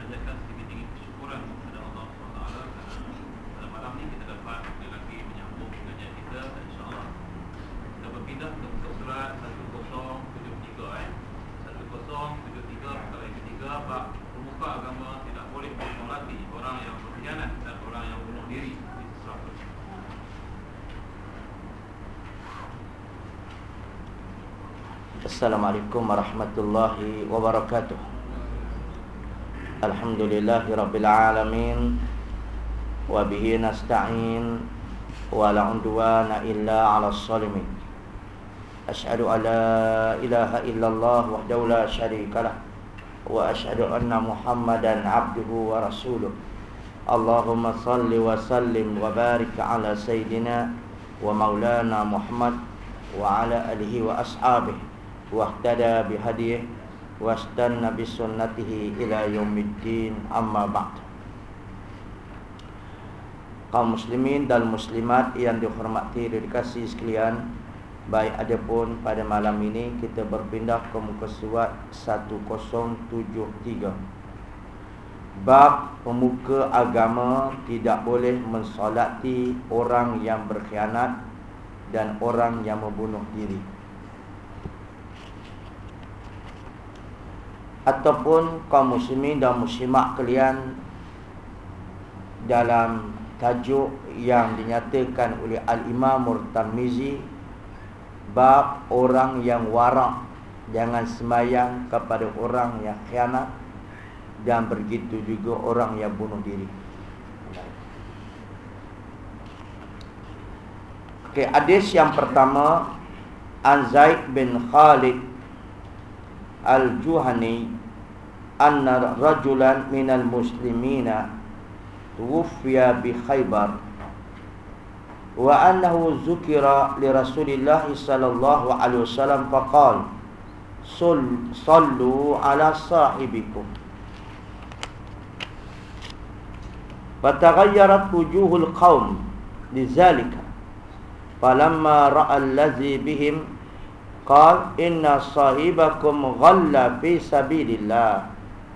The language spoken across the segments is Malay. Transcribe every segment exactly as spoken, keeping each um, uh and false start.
panjatkan setinggi-tinggi kesyukuran kepada Allah subhanahu wa taala kerana pada malam ni kita dapat lagi menyambung pengajian kita, dan insya-Allah kita berpindah ke muka surat seratus tujuh puluh tiga eh. seratus tujuh puluh tiga perkara yang ketiga, bab pemuka agama tidak boleh mensolati orang yang berkhianat dan orang yang bunuh diri di seratus. Assalamualaikum warahmatullahi wabarakatuh. Alhamdulillahi rabbil alamin, wa bihi nasta'in, wa la udwana illa 'alas zalimin. Asyhadu an la ilaha illallah wahdahu la syarikalah, wa asyhadu anna Muhammadan 'abduhu wa rasuluh. Allahumma salli wa sallim wa barik ala sayyidina wa maulana Muhammad wa ala alihi wa ashabihi wahtada bihadiyih wastanna bisunnatihi ila yaumiddin, amma ba'd. Kaum muslimin dan muslimat yang dihormati dan dikasihi sekalian, baik adapun pada malam ini kita berpindah ke muka surat seratus tujuh puluh tiga. Bab pemuka agama tidak boleh mensolati orang yang berkhianat dan orang yang membunuh diri. Ataupun kaum muslimin dan muslimat kalian, dalam tajuk yang dinyatakan oleh Al-Imam Tirmizi, bab orang yang warak, jangan sembahyang kepada orang yang khianat, dan begitu juga orang yang bunuh diri. Okey, hadis yang pertama, An Zaid bin Khalid Al-Juhani anna rajulan minal muslimina tuwfiya bi Khaybar wa annahu zukira li Rasulillah sallallahu alaihi wasallam faqala sallu ala sahibikum fatagayyarat wujuhul qaum lidzalika falamma ra'a allazi bihim qala inna sahibakum ghalla fi sabilillah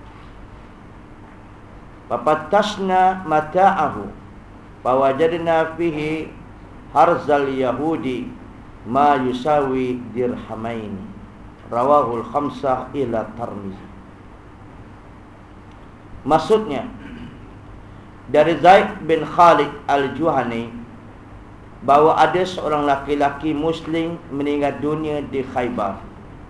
fapattashna mata'ahu fawajadna fihi harzal yahudi ma yusawi dirhamain, rawahul khamsah ila Tirmizi. Maksudnya dari Zaid bin Khalid Al-Juhani bahawa ada seorang laki-laki muslim meninggal dunia di Khaybar.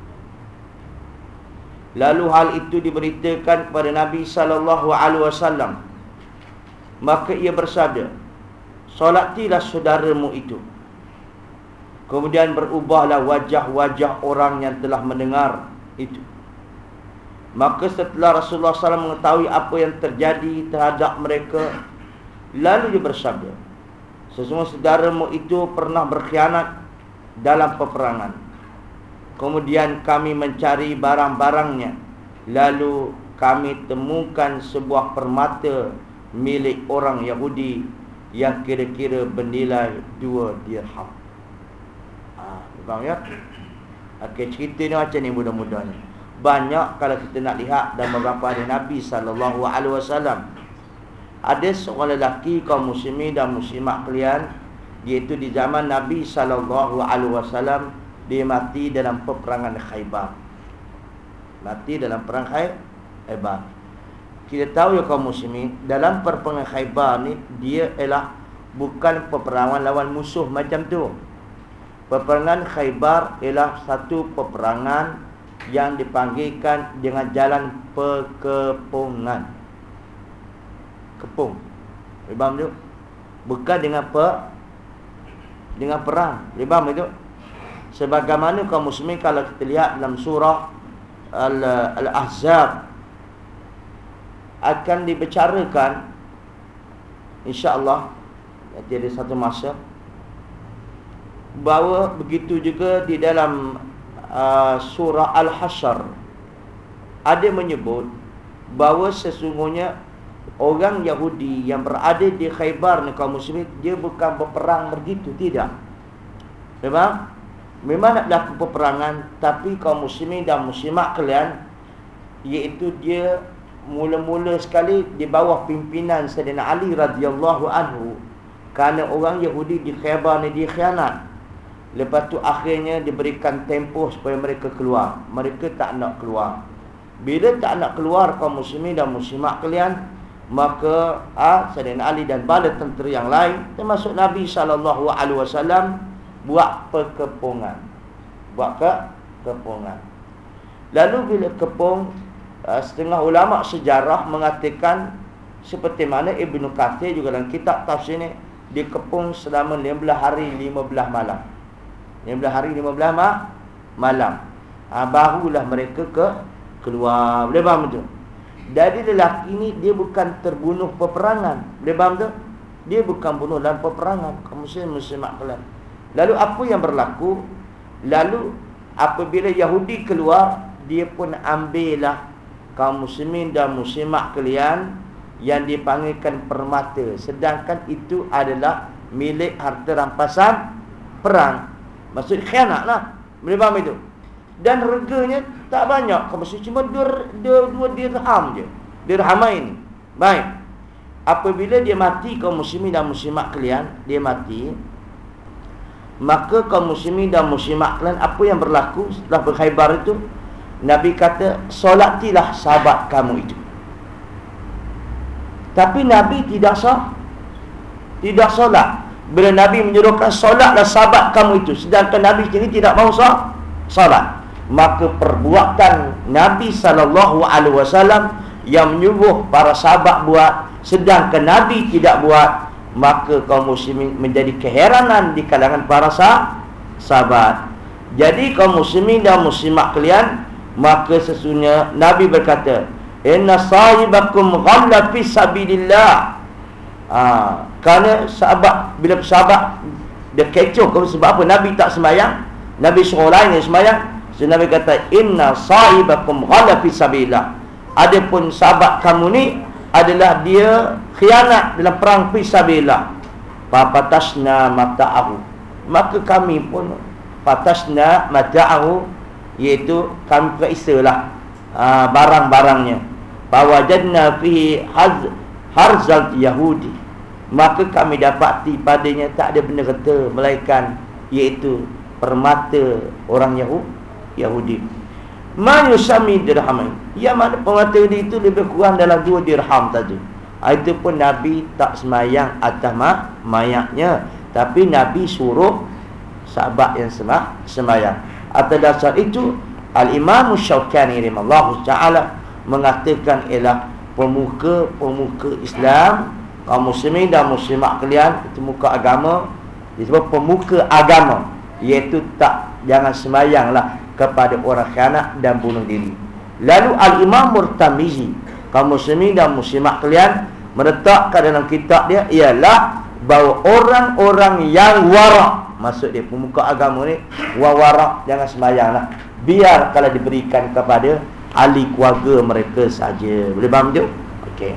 Lalu hal itu diberitakan kepada Nabi sallallahu alaihi wasallam. Maka ia bersabda, solatilah saudaramu itu. Kemudian berubahlah wajah-wajah orang yang telah mendengar itu. Maka setelah Rasulullah sallallahu alaihi wasallam mengetahui apa yang terjadi terhadap mereka, lalu dia bersabda, sesungguhnya saudaramu itu pernah berkhianat dalam peperangan. Kemudian kami mencari barang-barangnya, lalu kami temukan sebuah permata milik orang Yahudi yang kira-kira bernilai dua dirham. Ah, faham ya? Okey, cerita ni macam ni mudah-mudah ni. Banyak kalau kita nak lihat dalam beberapa hadis Nabi sallallahu alaihi wasallam. Ada seorang lelaki kaum muslimin dan muslimat kalian, iaitu di zaman Nabi sallallahu alaihi wasallam, dia mati dalam peperangan Khaybar. Mati dalam perang Khaybar. Kita tahu ya kaum muslimin, dalam peperangan Khaybar ni, dia ialah bukan peperangan lawan musuh macam tu. Peperangan Khaybar ialah satu peperangan yang dipanggilkan dengan jalan perkepungan. Kepung. Faham tu? Bukan dengan per dengan perang. Faham itu? Sebagaimana kaum muslimin kalau kita lihat dalam surah Al-Ahzab akan dibicarakan, insya-Allah nanti ada satu masa, bahawa begitu juga di dalam uh, surah Al-Hasyr ada menyebut bahawa sesungguhnya orang Yahudi yang berada di Khaybar ni kaum muslimin, dia bukan berperang begitu, tidak. Memang Memang nak lakukan peperangan, tapi kaum muslimin dan muslimat kalian, iaitu dia mula-mula sekali di bawah pimpinan Sayyidina Ali radhiyallahu anhu, kerana orang Yahudi di Khaybar ni dikhianat. Lepas tu akhirnya diberikan tempoh supaya mereka keluar. Mereka tak nak keluar. Bila tak nak keluar kaum muslimin dan muslimat kalian, maka ah, Sayyidina Ali dan bala tentera yang lain, termasuk Nabi sallallahu alaihi wasallam, buat perkepungan. Buat ke kepungan. Lalu bila kepung, uh, setengah ulama sejarah mengatakan seperti mana Ibnu Katsir juga dalam kitab tafsir ni, dikepung selama lima belas hari lima belas malam. lima belas hari lima belas ma malam. Ha, barulah mereka ke keluar. Boleh faham tu? Jadi lelaki ni dia bukan terbunuh peperangan. Boleh faham tu? Dia bukan bunuh dalam peperangan. Kamu muslim muslimat kalian. Lalu apa yang berlaku? Lalu apabila Yahudi keluar, dia pun ambillah kaum muslimin dan muslimat kalian yang dipanggilkan permata, sedangkan itu adalah milik harta rampasan perang. Maksud khianat lah. Boleh faham itu? Dan reganya tak banyak, kaum muslimin cuma dua, dua, dua dirham je. Dirhamain. Baik. Apabila dia mati kaum muslimin dan muslimat kalian, dia mati, maka kaum muslimin dan muslimat kalian, apa yang berlaku setelah berkhaybar itu? Nabi kata, solatilah sahabat kamu itu. Tapi Nabi tidak sah, tidak solat. Bila Nabi menyuruhkan solatlah sahabat kamu itu, sedangkan Nabi sendiri tidak mahu sah, solat, maka perbuatan Nabi sallallahu alaihi wasallam yang menyuruh para sahabat buat, sedangkan Nabi tidak buat, maka kaum muslimin menjadi keheranan di kalangan para sah, sahabat. Jadi kaum muslimin dan muslimat kalian, maka sesungguhnya Nabi berkata, inna sahibakum ghalla fi sabilillah. Ah, kerana sahabat, bila sahabat dia kecoh, sebab apa? Nabi tak sembahyang, Nabi suruh lain yang sembahyang. So Nabi kata, inna sahibakum ghalla fi sabilillah. Adapun sahabat kamu ni adalah dia khianat dalam perang fi sabilillah. Fapatasna mata'ahu. Maka kami pun fatasna mata'ahu, iaitu kami periksalah uh, barang-barangnya. Fawajadna fihi haz harzal Yahudi. Maka kami dapati padanya tak ada benda kata melainkan iaitu permata orang Yahudi. Yahudi. Man yusami dirhamain. Yang mana permata itu lebih kurang dalam dua dirham tadi. Itu pun Nabi tak semayang atas mayatnya, tapi Nabi suruh sahabat yang semah semayang. Atas dasar itu Al-Imam Syaukani rahimahullah ta'ala mengatakan, ialah pemuka-pemuka Islam, kaum muslimin dan muslimat kalian, itu muka agama, disebut pemuka agama, iaitu tak, jangan semayanglah kepada orang khianat dan bunuh diri. Lalu Al-Imam Murtamizi, kaum muslimin dan muslimat kalian, meletakkan dalam kitab dia ialah bahawa orang-orang yang warak, maksud dia pemuka agama ni, warak, jangan semayanglah, biar kalau diberikan kepada ahli keluarga mereka saja. Boleh faham tu? Okey.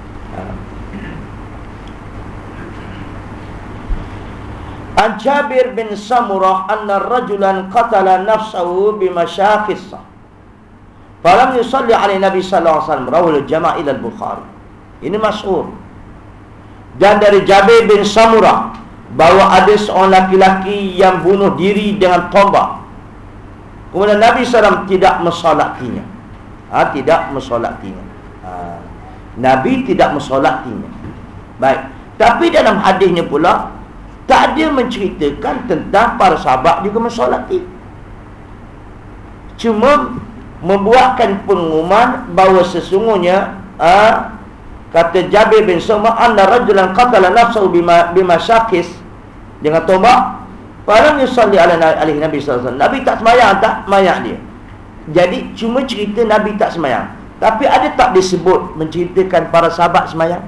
An Jabir bin Samurah anna rajulan qatala nafsahu bimasyakhis falam yusalli alaihi Nabi sallallahu alaihi wasallam, rawal jama' ila al-Bukhari. Ini masyhur. Dan dari Jabir bin Samurah bahawa ada seorang laki-laki yang bunuh diri dengan tombak, kemudian Nabi sallallahu alaihi wasallam tidak mensolatinya. Ha, tidak mensolatinya. Ha, Nabi tidak mensolatinya. Baik. Tapi dalam hadisnya pula tak ada menceritakan tentang para sahabat juga mensolati. Cuma membuatkan pengumuman bahawa sesungguhnya, ha, kata Jabir bin Samurah, anna rajulan qatala nafsahu bima bimasyakis, dengan tombak, falam yusalli alaihi Nabi sallallahu alaihi wasallam. Nabi tak sembahyang tak mayat dia. Jadi cuma cerita Nabi tak sembahyang, tapi ada tak disebut menceritakan para sahabat sembahyang?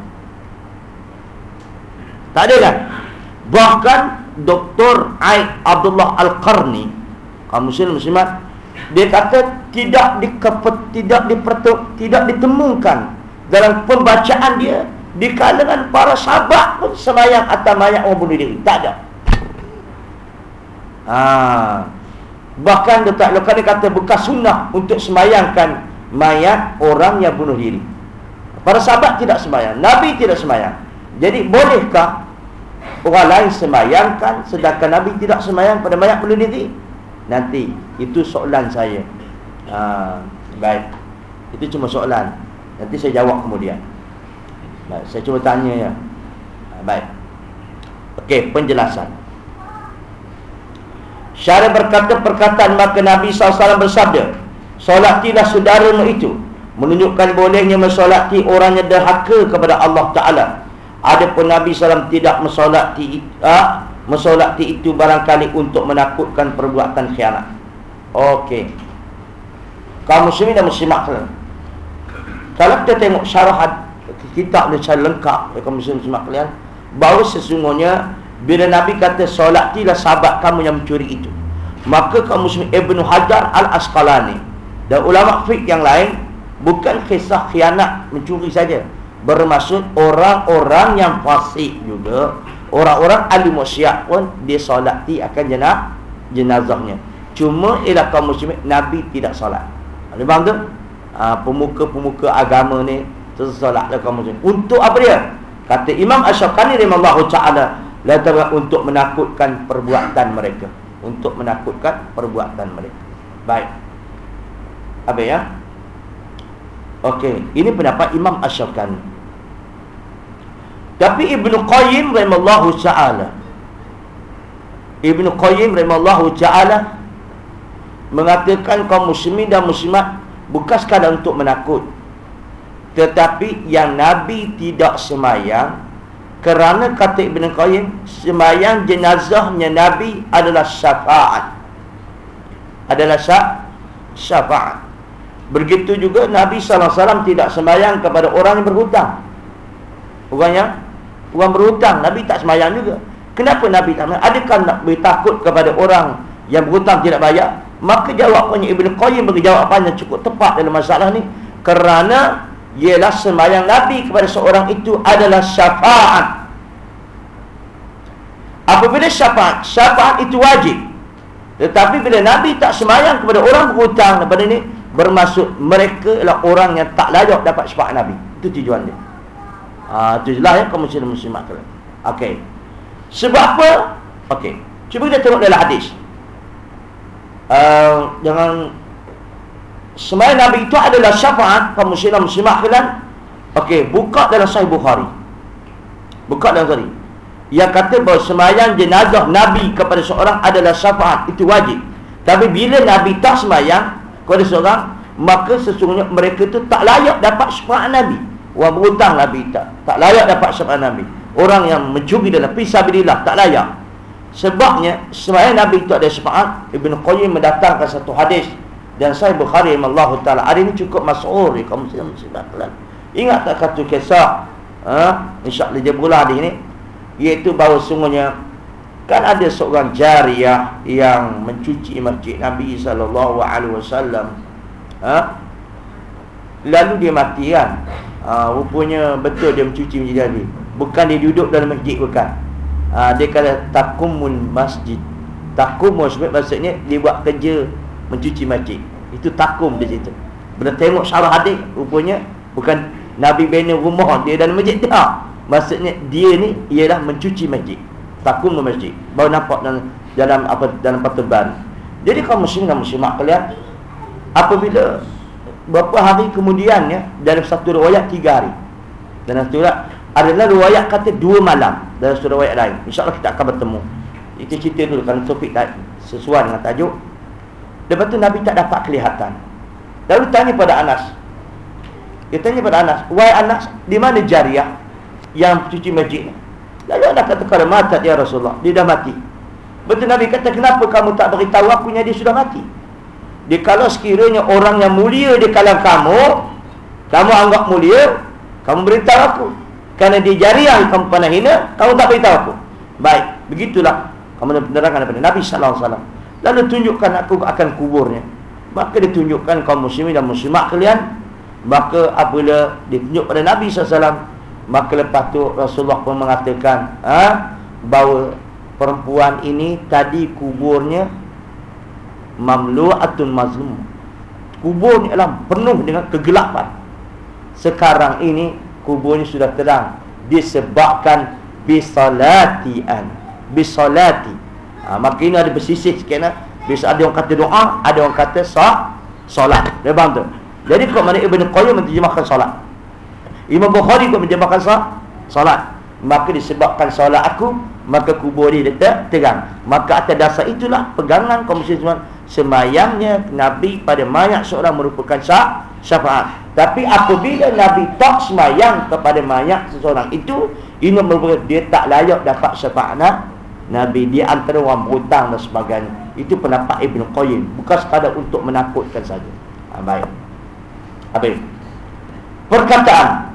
Tak ada kan? Bahkan Doktor Aid Abdullah Al-Qarni, kaum muslim muslimat, dia kata tidak dikepet, tidak dipertuk, tidak ditemukan dalam pembacaan dia di kalangan para sahabat pun sembahyang atas mayat orang bunuh diri. Tak ada. Ha. Bahkan Doktor Al-Qarni kata bekas sunnah untuk sembahyangkan mayat orang yang bunuh diri. Para sahabat tidak sembahyang, Nabi tidak sembahyang. Jadi bolehkah orang lain sembahyangkan sedangkan Nabi tidak sembahyang pada mayat bunuh diri? Nanti, itu soalan saya. ha, Baik, itu cuma soalan. Nanti saya jawab kemudian. Baik, saya cuma tanya ya. ha, Baik. Okey, penjelasan. Syarah berkata perkataan, maka Nabi sallallahu alaihi wasallam bersabda, solatilah saudaramu itu, menunjukkan bolehnya mensolati orang yang derhaka kepada Allah Ta'ala. Adapun Nabi sallallahu alaihi wasallam tidak mensolati ah, mensolati itu barangkali untuk menakutkan perbuatan khianat. Okey, kaum muslimin dan muslimat, kalau kita tengok syarah kitab ni secara lengkap, kaum muslimin dan muslimat kalian, bahawa sesungguhnya bila Nabi kata solatilah sahabat kamu yang mencuri itu, maka kaum muslimin Ibnu Hajar Al-Asqalani dan ulama fiqh yang lain, bukan kisah khianat mencuri saja, bermaksud orang-orang yang fasik juga, orang-orang ahli maksiat pun dia solati akan jenazah jenazahnya. Cuma ialah kaum muslimin Nabi tidak solat. Ada faham tu? Ha, pemuka-pemuka agama ni tersolatlah kaum muslimin. Untuk apa dia? Kata Imam Asy-Syaukani rahimahullahu taala, la tara, untuk menakutkan perbuatan mereka, untuk menakutkan perbuatan mereka. Baik. Apa ya? Okey, ini pendapat Imam Asy-Syaukani. Tapi Ibnu Qayyim rahimahullahu taala, Ibnu Qayyim rahimahullahu taala mengatakan kaum muslimin dan muslimat bukan sekadar untuk menakut, tetapi yang Nabi tidak semayang, kerana kata Ibnu Qayyim, semayang jenazahnya Nabi adalah syafaat, adalah syafaat. Begitu juga Nabi sallallahu alaihi wasallam tidak sembahyang kepada orang yang berhutang. Orang yang orang berhutang, Nabi tak sembahyang juga. Kenapa Nabi tak sembahyang? Adakah Nabi takut kepada orang yang berhutang tidak bayar? Maka jawapannya Ibnu Qayyim bagi jawapan yang cukup tepat dalam masalah ni, kerana ialah sembahyang Nabi kepada seorang itu adalah syafaat. Apabila syafaat, syafaat itu wajib. Tetapi bila Nabi tak sembahyang kepada orang berhutang, daripada ni bermaksud mereka adalah orang yang tak layak dapat syafaat Nabi. Itu tujuan dia. Ah, itu jelas ya, kaum muslimin muslimat. Okey. Sebab apa? Okey. Cuba kita tengok dalam hadis. Uh, jangan sembahyang Nabi itu adalah syafaat, kaum muslimin muslimat kalian. Okey, buka dalam Sahih Bukhari. Buka dalam Sahih. Yang kata bahawa sembahyang jenazah Nabi kepada seorang adalah syafaat, itu wajib. Tapi bila Nabi tak sembahyang kepada seorang, maka sesungguhnya mereka itu tak layak dapat syafaat Nabi. Orang berhutang Nabi tak tak layak dapat syafaat Nabi. Orang yang mencuri dalam fisabilillah tak layak. Sebabnya sembahyang Nabi itu ada syafaat. Ibnu Qayyim mendatangkan satu hadis dan Sahih Bukhari rahimahullahu taala. Hadis ini cukup masyhur ya kaum muslimin muslimat. Ingat tak satu kisah, ha, insya-Allah dia berulang hadis ini, iaitu bahawa sungguhnya kan ada seorang jariah yang mencuci masjid Nabi sallallahu alaihi wasallam. Ha? Lalu dia mati kan. Ha, rupanya betul dia mencuci masjid Nabi. Bukan dia duduk dalam masjid, bukan. Ha, dia kata takumul masjid. Takum maksudnya dia buat kerja mencuci masjid. Itu takum di situ. Bila tengok syarah hadis, rupanya bukan Nabi bina rumah dia dalam masjid, tak. Maksudnya dia ni ialah mencuci masjid. Takum masjid. Baru nampak dalam dalam apa dalam pertuban. Jadi kaum muslimin dan muslimat kalian, apabila beberapa hari kemudian ya, dalam satu riwayat tiga hari, dalam satu riwayat adalah riwayat kata dua malam, dalam satu riwayat lain. InsyaAllah kita akan bertemu. Kita cerita dulu kerana topik tak sesuai dengan tajuk. Lepas tu Nabi tak dapat kelihatan. Lalu tanya pada Anas. Dia tanya pada Anas, wahai Anas, di mana jariah yang cuci masjid ni? Lalu Anas kata, kalau mati ya Rasulullah, dia dah mati. Betul Nabi kata, kenapa kamu tak beritahu aku yang dia sudah mati? Dia kalau sekiranya orang yang mulia di kalangan kamu, kamu anggap mulia, kamu beritahu aku. Kerana dia jariah kamu pandang hina, kamu tak beritahu aku. Baik, begitulah kamu menerangkan daripada Nabi sallallahu alaihi wasallam. Lalu tunjukkan aku akan kuburnya. Maka ditunjukkan kaum muslimin dan muslimat kalian. Maka apabila ditunjuk pada Nabi sallallahu alaihi wasallam, maka lepas tu Rasulullah pun mengatakan, ha, bahawa perempuan ini tadi kuburnya mamlu'atun mazlum. Kubur ni adalah penuh dengan kegelapan. Sekarang ini kuburnya sudah terang disebabkan bisolatian, bisolati. Ha, maka ini ada bersisih sikit lah. Bisa ada orang kata doa, ada orang kata sah, solat. Dia faham tu? Jadi kok mana Ibn Qayyim menterjemahkan solat, Imam Bukhari kok menterjemahkan sah, solat. Maka disebabkan solat aku, maka kubur dia ter terang. Maka atas dasar itulah pegangan kaum muslimin semayangnya Nabi pada mayat seorang merupakan sah, syafaat. Tapi apabila Nabi tak semayang kepada mayat seseorang itu, ini merupakan dia tak layak dapat syafaat Nabi. Dia antara orang berhutang dan sebagainya. Itu pendapat Ibn Qayyim, bukan sekadar untuk menakutkan saja. Ha, baik. Habis. Perkataan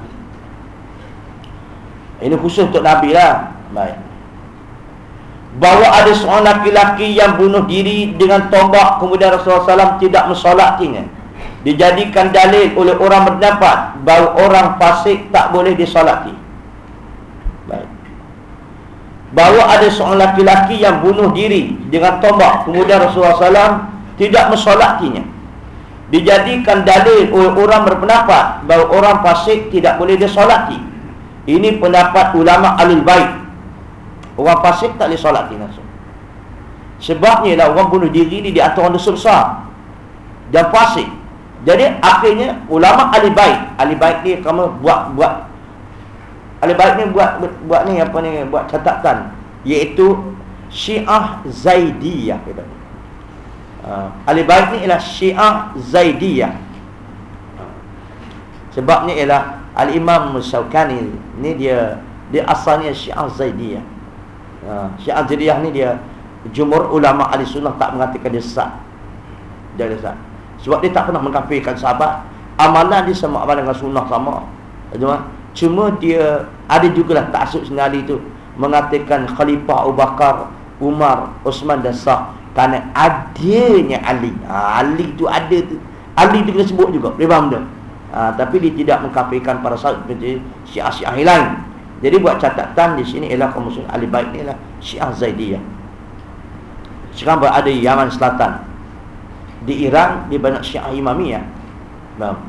ini khusus untuk Nabi lah. Baik. Bahawa ada seorang laki-laki yang bunuh diri dengan tombak, kemudian Rasulullah sallallahu alaihi wasallam tidak mensolatinya, dijadikan dalil oleh orang berpendapat bahawa orang fasik tak boleh disolati. Baik. Bahawa ada seorang laki-laki yang bunuh diri dengan tombak, kemudian Rasulullah sallallahu alaihi wasallam tidak mensolatinya, dijadikan dalil oleh orang berpendapat bahawa orang fasik tidak boleh disolati. Ini pendapat ulama Ahlul Bait. Orang fasik tak boleh solati langsung. Sebabnya lah orang bunuh diri ni di antara orang dosa besar dan fasik. Jadi akhirnya ulama Ahlul Bait, Ahlul Bait ni kamu buat buat Ahlul Bait ni buat buat ni apa ni, buat catatan, iaitu Syiah Zaidiyah kita. Uh, Ahlul Bait ni ialah Syiah Zaidiyah. Sebabnya ialah Al-Imam Syaukani ni dia dia asalnya Syiah Zaidiyah. Ha, Syiah Zaidiyah ni dia jumhur ulama ahli sunnah tak mengatakan dia sesat. Dia sesat. Sebab dia tak pernah mengkafirkan sahabat. Amalan dia sama amalan dengan sunnah sama. Cuma dia ada jugalah taksub sendiri tu mengatakan Khalifah Abu Bakar, Umar, Osman dan Sa'ad kerana adanya Ali. Ha, Ali tu ada tu. Ali tu kena sebut juga. Dia faham tak? Ha, tapi dia tidak mengkafirkan para sahabat seperti Syiah-Syiah lain. Jadi buat catatan di sini ialah kaum muslim Ahlul Bait ni ialah Syiah Zaidiyah. Sekarang berada di Yaman Selatan. Di Iran dia banyak Syiah Imamiyah. Faham?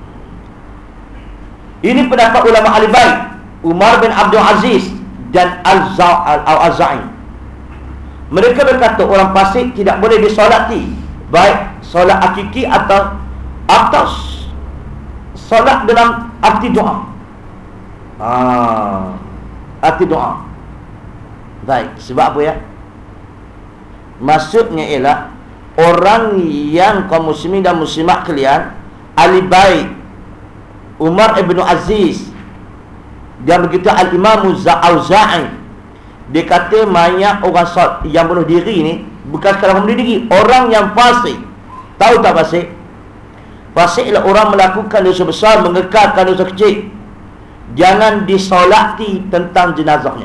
Ini pendapat ulama Ahlul Bait, Umar bin Abdul Aziz dan Al-Auza'i. Mereka berkata orang fasik tidak boleh disolati, baik solat hakiki atau atas solat dalam arti doa. Ah, arti doa. Baik, sebab apa ya? Maksudnya ialah orang yang kaum muslimin dan muslimat kalian, ahli bait Umar ibn Aziz dan begitu Al-Imam Auza'i, dia kata mayat orang solat yang bunuh diri ni bukan sekadar bunuh diri, orang yang fasik. Tahu tak fasik? Fasik ialah orang melakukan dosa besar, mengekalkan dosa kecil. Jangan disolati tentang jenazahnya.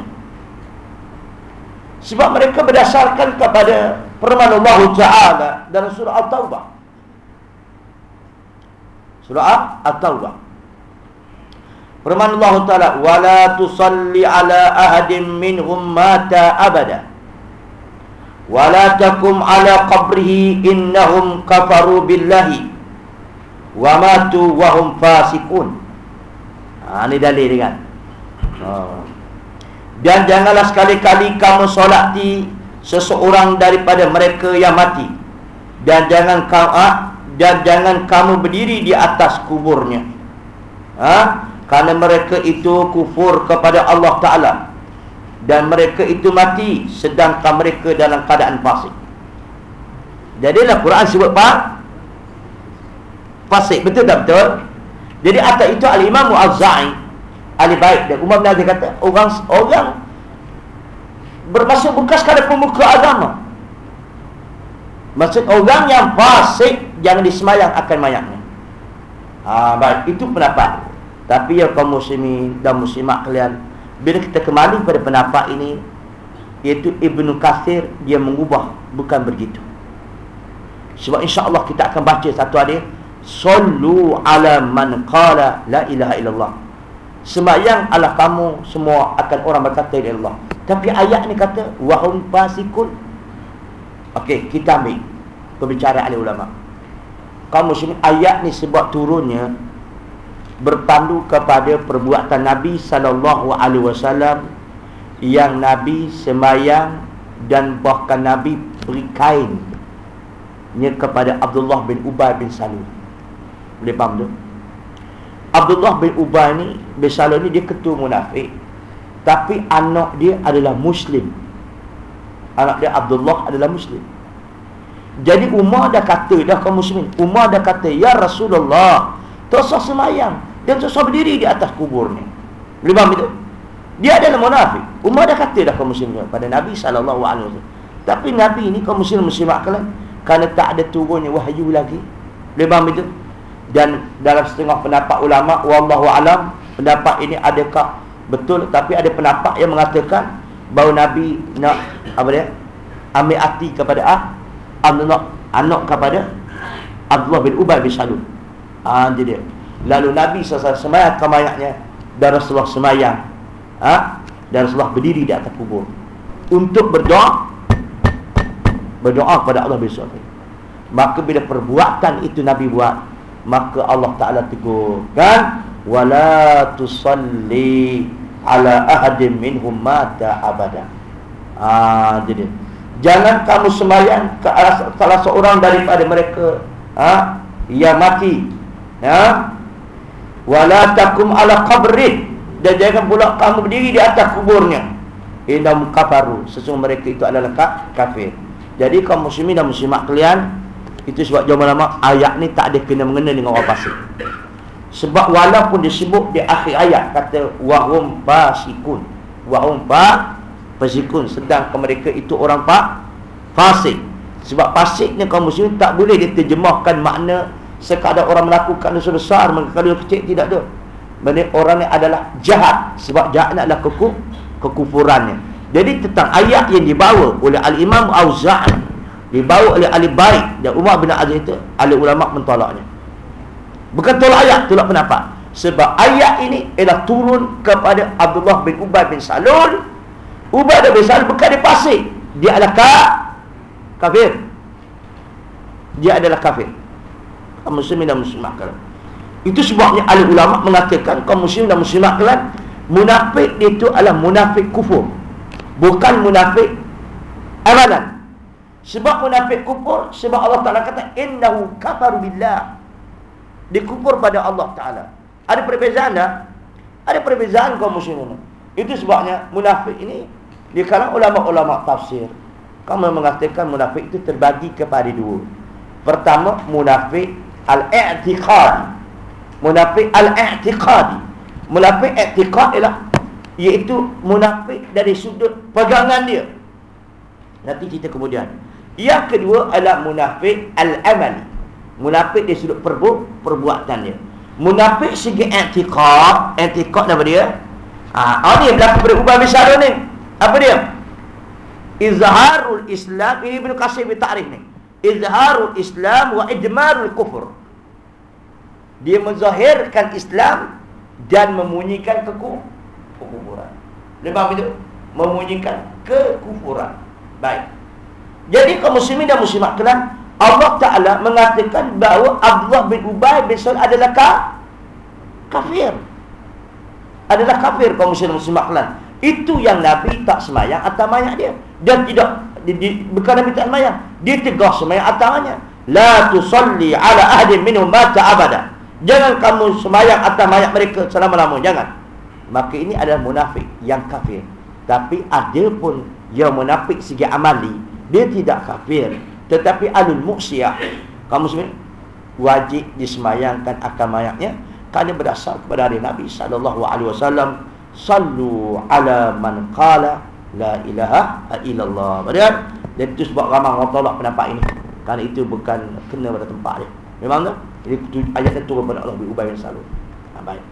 Sebab mereka berdasarkan kepada firman Allah Ta'ala dalam surah At-Taubah. Surah At-Taubah. Firman Allah Ta'ala, "Wala tusalli ala ahadin minhum mata abada. Wala takum ala qabrihi innahum kafaru billahi. Wa matu wa hum fasikun." Ha, ini dalil kan. Ha. Dan janganlah sekali-kali kamu solati seseorang daripada mereka yang mati, dan jangan kamu dan jangan kamu berdiri di atas kuburnya. Ha? Kerana mereka itu kufur kepada Allah Ta'ala, dan mereka itu mati sedangkan mereka dalam keadaan fasik. Jadilah Quran sebut pak fasik, betul tak betul? Jadi atas itu Al-Imam Auza'i, ahli bait dan Umar bin Aziz kata orang orang bermaksud bukan sekadar pemuka agama. Maksud orang yang fasik jangan disemayang akan mayatnya. Ah, baik, itu pendapat. Tapi ya kaum muslimin dan muslimat kalian, bila kita kembali pada pendapat ini, iaitu Ibnu Katsir, dia mengubah bukan begitu. Sebab insya-Allah kita akan baca satu hadis, sallu ala man qala la ilaha illallah. Sembahyang ala kamu semua akan orang berkata la ilaha illallah. Tapi ayat ni kata wa hum fasikun. Okey, kita ambil pembicaraan ahli ulama. Kaum muslimin, ayat ni sebab turunnya berpandu kepada perbuatan Nabi sallallahu alaihi wasallam yang Nabi semayang dan bahkan Nabi beri kainnya kepada Abdullah bin Ubay bin Salul. Boleh faham tu? Abdullah bin Ubay ni, bin Salul ni dia ketua munafik, tapi anak dia adalah Muslim. Anak dia Abdullah adalah Muslim. Jadi Umar dah kata dah kaum muslimin, Umar dah kata, ya Rasulullah, terus semayang dan terus berdiri di atas kubur ni. Boleh faham itu? Dia adalah munafik. Umar dah kata dah kaum muslimin pada Nabi sallallahu alaihi wasallam. Tapi Nabi ni kaum muslimin muslimat kalian, kerana tak ada turunnya wahyu lagi. Boleh faham itu? Dan dalam setengah pendapat ulama, wallahu alam, pendapat ini adakah betul, tapi ada pendapat yang mengatakan bahawa Nabi nak apa dia? Ambil hati kepada ah anak anak kepada Abdullah bin Ubay bin Salul. Ah dia. Lalu Nabi sallallahu alaihi wasallam semayang kemayaknya dan Rasulullah semayang. Ha? Dan Rasulullah berdiri di atas kubur untuk berdoa berdoa kepada Allah bin Salul. Maka bila perbuatan itu Nabi buat, maka Allah Ta'ala tegur kan, wala tusalli ala ahadin minhum mata abada. Ah jadi jangan kamu sembahyang ke salah seorang daripada mereka ha, yang mati, ya. Wala takum ala qabrin, dan jangan pula kamu berdiri di atas kuburnya. Innahum kafaru, sesungguhnya mereka itu adalah kafir. Jadi kaum muslimin dan muslimat kalian, itu sebab jauh lama ayat ni tak ada kena mengena dengan orang fasik. Sebab walaupun disebut di akhir ayat kata wahum fasikun, wahum fa fasikun, sedangkan mereka itu orang fa fasik. Sebab fasiknya kaum muslimin tak boleh diterjemahkan makna sekadar orang melakukan dosa besar, melakukan dosa kecil, tidak ada. Maksudnya orang ni adalah jahat, sebab jahat adalah keku, kekufurannya. Jadi tentang ayat yang dibawa oleh Al-Imam Auza'i, dibawa oleh ahli baik dan Umar bin Aziz itu, ahli ulama mentolaknya. Bukan tolak ayat, tolak pendapat. Sebab ayat ini ialah turun kepada Abdullah bin Ubay bin Salul. Ubay bin Salul bukan dia fasik, dia adalah ka, kafir. Dia adalah kafir. Kaum muslimin dan muslimat kalian. Itu sebabnya ahli ulama mengatakan kaum muslimin dan muslimat kalian, munafik itu adalah munafik kufur, bukan munafik amalan. Sebab munafik kufur, sebab Allah Ta'ala kata innahu kafaru billah, dia kufur pada Allah Ta'ala. Ada perbezaan tak? Ada perbezaan kaum muslimin. Itu sebabnya munafik ini di kalangan ulama-ulama tafsir, kami mengatakan munafik itu terbagi kepada dua. Pertama, munafik al-i'tiqadi. Munafik al-i'tiqadi. Munafik i'tiqad ialah iaitu munafik dari sudut pegangan dia. Nanti kita kemudian. Yang kedua adalah munafik al-amali. Munafik dari sudut perbu perbuatan dia. Munafik segi i'tiqad, i'tiqad apa dia? Ah, ha, ni berlaku pada Ubay bin Salul ni. Apa dia? Izharul Islam, ini Ibnu Katsir bertakrif ni. Izharul Islam wa idmarul kufur. Dia menzahirkan Islam dan memunyikan keku kekufuran. Lepas itu memunyikan kekufuran. Baik. Jadi kaum muslimin dan muslimat kalian, Allah Ta'ala mengatakan bahawa Abdullah bin Ubay bin Salul adalah ka, kafir. Adalah kafir kaum muslimin dan muslimat kalian. Itu yang Nabi tak semayang atas mayat dia. Dan tidak di, di, bukan Nabi tak semayang, dia tegas semayang atasnya. La tusalli ala ahadin minhum mata abada. Jangan kamu semayang atas mayat mereka selama-lamanya, jangan. Maka ini adalah munafik yang kafir. Tapi ada pun yang munafik segi amali, dia tidak kafir, tetapi alul muksiyah, kamu muslimin wajib disemayangkan akan mayatnya, kerana berdasar kepada hadis Nabi sallallahu alaihi wasallam, sallu ala man qala la ilaha illallah. Padahal dan itu sebab ramai orang tolak pendapat ini, kerana itu bukan kena pada tempat dia. Memang tak? Jadi ayat itu turun pada Allah bin Ubay bin Salul. Ha, baik.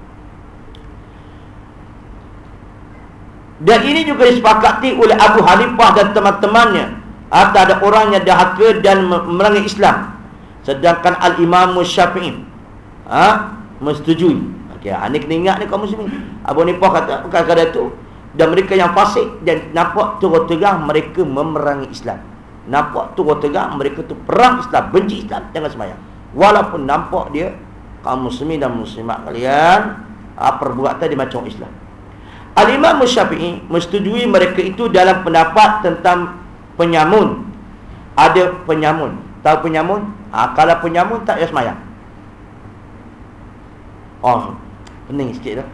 Dan ini juga disepakati oleh Abu Hanifah dan teman-temannya. Atau ada orang yang dahaka dan memerangi Islam. Sedangkan Al-Imam Syafi'i ha, menyetujui. Okey, ha, ni kena ingat ni kaum muslimin. Abu Hanifah kata perkara itu, dan mereka yang fasik dan nampak terang-terang mereka memerangi Islam. Nampak terang-terang mereka tu perang Islam, benci Islam, jangan semayang. Walaupun nampak dia kaum muslimin dan muslimat kalian, ha, perbuatan di macam Islam. Al-Imam Syafi'i menyetujui mereka itu dalam pendapat tentang penyamun. Ada penyamun. Tahu penyamun? Ha, kalau penyamun tak payah semayang. Oh, pening sikit dah.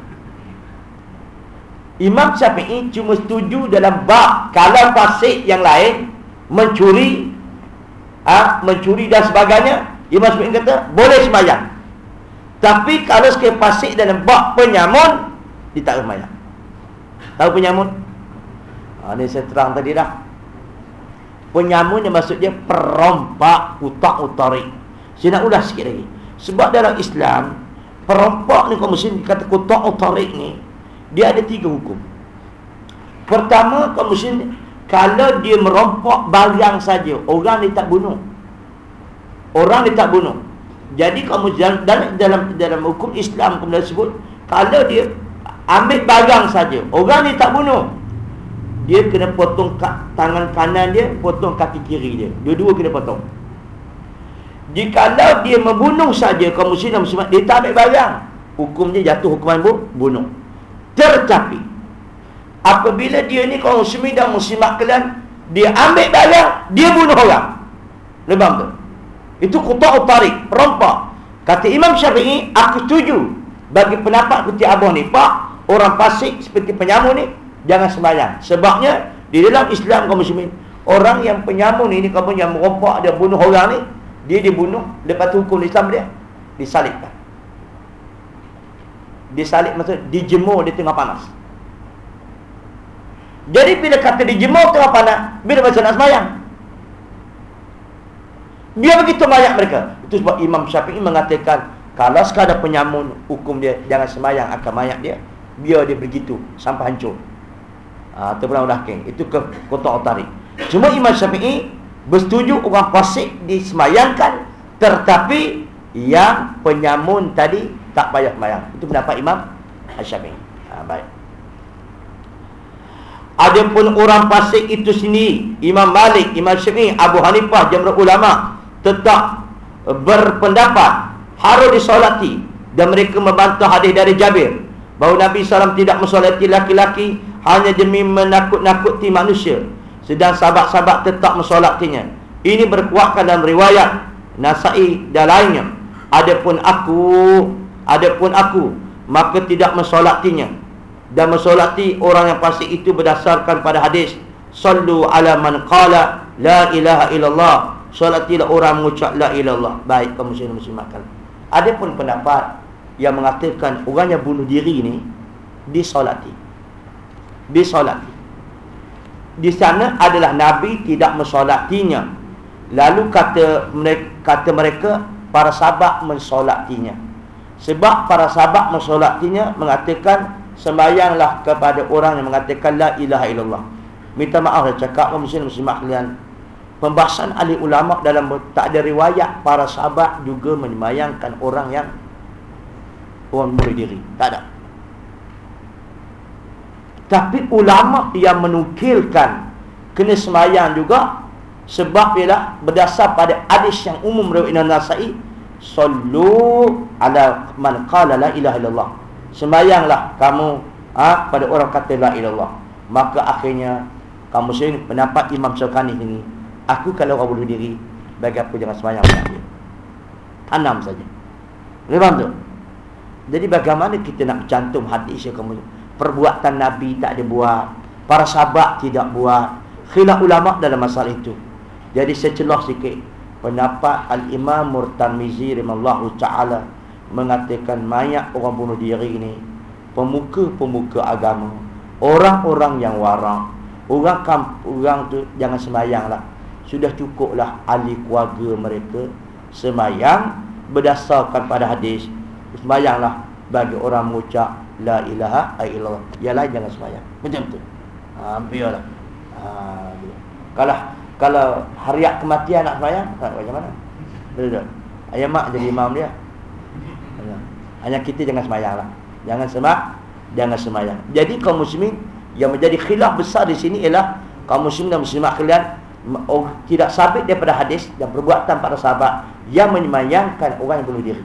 Imam Syafi'i cuma setuju dalam bab kalau fasik yang lain, mencuri, ha, mencuri dan sebagainya, Imam Syafi'i kata boleh sembahyang. Tapi kalau sekali fasik dalam bab penyamun, dia tak sembahyang. Tahu penyamun? Ha, ni saya terang tadi dah. Penyamun yang maksud dia perompak utak utarik. Saya nak ulas sikit lagi. Sebab dalam Islam, perompak ni kaum muslim kata utak utarik ni, dia ada tiga hukum. Pertama, kaum muslim kalau dia merompak barang saja, orang dia tak bunuh. Orang dia tak bunuh. Jadi kamu dalam dalam dalam, dalam hukum Islam kemudian sebut, kalau dia ambil barang saja, orang dia tak bunuh, dia kena potong tangan kanan dia, potong kaki kiri dia. Dua-dua kena potong. Jikalau dia membunuh saja kaum muslim dan muslimat, dia tak ambil barang, hukum dia jatuh hukuman bunuh. Tetapi apabila dia ni kaum muslimin dan muslimat kalian, dia ambil barang, dia bunuh orang, lebam tu, itu quta'ut tariq, perompak. Kata Imam Syafi'i, aku setuju bagi pendapat kuti Abu Hanifah, orang fasik seperti penyamun ni jangan sembahyang. Sebabnya di dalam Islam kaum muslimin, orang yang penyamun ini, kamu yang merompak, dia bunuh orang ni, dia dibunuh, lepas tu hukum Islam dia disalibkan. Disalib maksud dijemur di tengah panas. Jadi bila kata dijemur tengah panas, bila macam nak sembahyang? Dia begitu banyak mereka. Itu sebab Imam Syafi'i mengatakan kalau sekadar penyamun, hukum dia jangan sembahyang akan mayat dia. Biar dia begitu sampai hancur. Ah, ha, terpulang dah keng. Itu ke quta'ut tariq. Cuma Imam Syafi'i bersetuju orang fasik disemayangkan, tetapi yang penyamun tadi tak payah sembahyang. Itu pendapat Imam Syafi'i. Ha, baik. Adapun orang fasik itu sendiri, Imam Malik, Imam Syafi'i, Abu Hanifah, jumhur ulama tetap berpendapat harus disolati, dan mereka membantah hadis dari Jabir bahawa Nabi sallallahu alaihi wasallam tidak mensolati laki-laki hanya demi menakut-nakuti manusia, sedang sahabat-sahabat tetap mensolatinya. Ini berkuatkan dalam riwayat Nasa'i dan lainnya. Adapun aku, adapun aku, maka tidak mensolatinya. Dan mensolati orang yang fasik itu berdasarkan pada hadis sallu ala man qala la ilaha illallah, solatilah orang mengucap la ilaha illallah. Baik kaum muslimin muslimat. Adapun pendapat yang mengatakan orang yang bunuh diri ni disolati, disolati, di sana adalah Nabi tidak mensolatinya. Lalu kata mereka, kata mereka para sahabat mensolatinya. Sebab para sahabat mensolatinya mengatakan sembahyanglah kepada orang yang mengatakan la ilaha illallah. Minta maaf saya cakap kaum muslimin muslimat kalian, pembahasan ahli ulama dalam tak ada riwayat para sahabat juga menyembayangkan orang yang orang bunuh diri. Tak ada. Tapi ulama yang menukilkan kena sembahyang juga, sebab ialah berdasar pada hadis yang umum riwayat Imam Nasa'i, sallu ala man qala la ilaha illallah, sembahyanglah kamu ha, pada orang kata la ilaha illallah. Maka akhirnya kamu muslim pendapat Imam Syaukani ini, aku kalau orang bunuh diri, bagi apa jangan sembahyang pada dia, anam saja. Faham tu? Jadi bagaimana kita nak cantum hadis yang kamu, perbuatan Nabi tak ada buat, para sahabat tidak buat, khilaf ulama dalam masalah itu. Jadi saya celah sikit, pendapat Al-Imam Murtamizi rahimallahu ta'ala mengatakan mayat orang bunuh diri ini pemuka-pemuka agama, orang-orang yang warang, orang kampung, orang tu jangan sembahyanglah. Sudah cukuplah ahli keluarga mereka sembahyang berdasarkan pada hadis. Sembahyanglah bagi orang mengucap la ilaha illallah, yang lain jangan sembahyang. Macam tu. Ha, biarlah. Ha, biar. Kalau kalau hariak kematian nak sembahyang, tak macam mana? Betul. Ayah mak jadi imam dia. Hanya kita jangan sembahyanglah. Jangan semak, jangan sembahyang. Jadi kaum muslimin yang menjadi khilaf besar di sini ialah kaum muslimin dan muslimat kalian oh, tidak sabit daripada hadis dan perbuatan para sahabat yang menyembayangkan orang yang bunuh diri.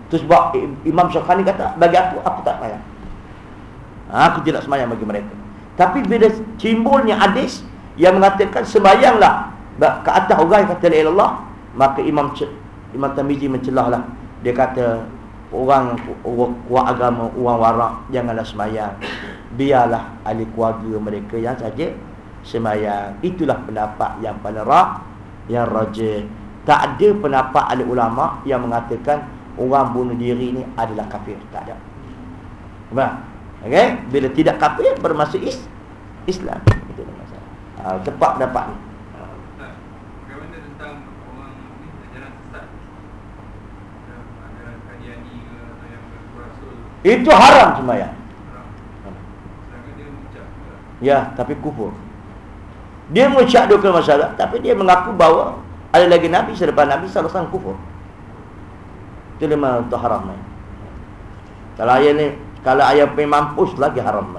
Terus sebab Imam Syafi'i kata, bagi aku, aku tak semayang. Aku tidak semayang bagi mereka. Tapi bila timbulnya hadis yang mengatakan semayanglah ke atas orang yang kata la ilaha illallah, maka Imam Imam Tirmizi mencelahlah. Dia kata orang orang kuat agama, orang warak, janganlah semayang. Biarlah ahli keluarga mereka yang saja semayang. Itulah pendapat yang paling rah, yang rajih. Tak ada pendapat ahli ulama yang mengatakan orang bunuh diri ni adalah kafir. Tak ada. Faham? Okey, bila tidak kafir bermasuk is Islam. Itu masalah. Ha, tepat pendapat ni. Bagaimana tentang orang ni ajaran sesat? Ajaran Qadiani ke atau yang berasul? Itu haram sembahyang. Sedangkan dia mengucap juga. Ya, tapi kufur. Dia mengucap dua kalimat syahadat, tapi dia mengaku bahawa ada lagi Nabi selepas Nabi sallallahu alaihi wasallam, kufur. Itu memang untuk haram. Kalau ayat ni, kalau ayat pergi mampus lagi haram.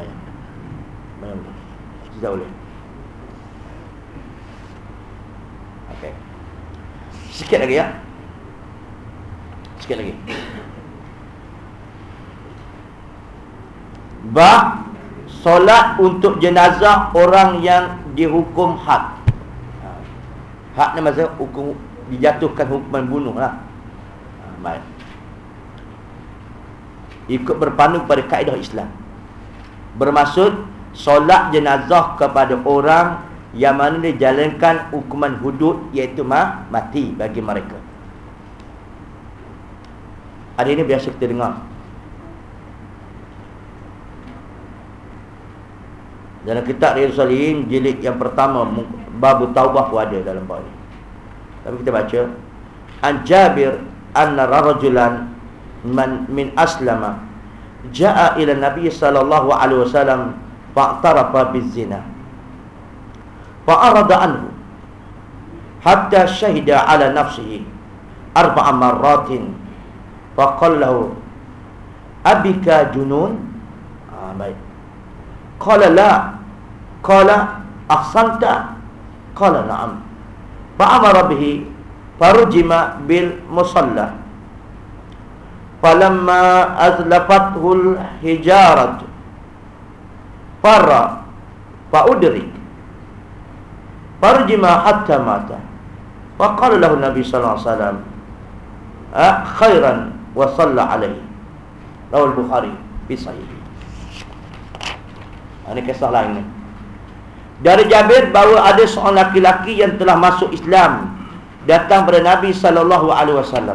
Tidak boleh. Okey. Sikit lagi ya. Sikit lagi. Bab solat untuk jenazah orang yang dihukum had. Had ni maksudnya hukum, dijatuhkan hukuman bunuh lah. Baik. Ikut berpandu pada kaedah Islam. Bermaksud solat jenazah kepada orang yang mana dijalankan hukuman hudud, iaitu ma, mati bagi mereka. Hari ini biasa kita dengar dalam kitab Riyadhus Shalihin jilid yang pertama, bab taubah pun ada dalam bab ni. Tapi kita baca, An Jabir anna rajulan man min aslama jaa ila Nabi sallallahu alaihi wasallam fa'tarafa bizina fa'arada anhu hatta syahida ala nafsihi arba'a marratin faqala lahu abika junun. Ah, baik. Qala la. Qala ahsanta. Qala na'am. Fa'amara bihi farujima bil musalla. Falamma azlafathul hijaratu farra fa'udrik farjima hatta mata. Faqala lahu Nabi sallallahu alaihi wasallam ah, khairan wa salla alaihi. Rawal Bukhari fi sahih. Ini kisah lain ni. Dari Jabir bahawa ada seorang laki-laki yang telah masuk Islam datang kepada Nabi sallallahu alaihi wasallam.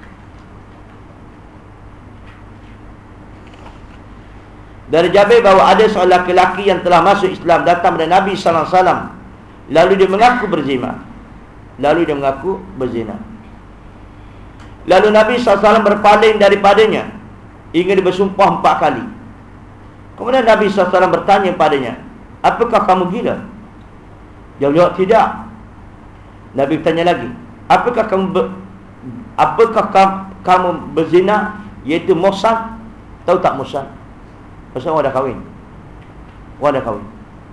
Dari Jabir bahawa ada seorang laki-laki yang telah masuk Islam datang kepada Nabi sallallahu alaihi wasallam, lalu dia mengaku berzina. Lalu dia mengaku berzina. Lalu Nabi sallallahu alaihi wasallam berpaling daripadanya hingga dia bersumpah empat kali. Kemudian Nabi sallallahu alaihi wasallam bertanya padanya, apakah kamu gila? Dia jawab, tidak. Nabi bertanya lagi, apakah kamu ber, apakah kamu berzina, iaitu muhsan? Tahu tak muhsan? Pasal orang dah kahwin. Orang dah kahwin.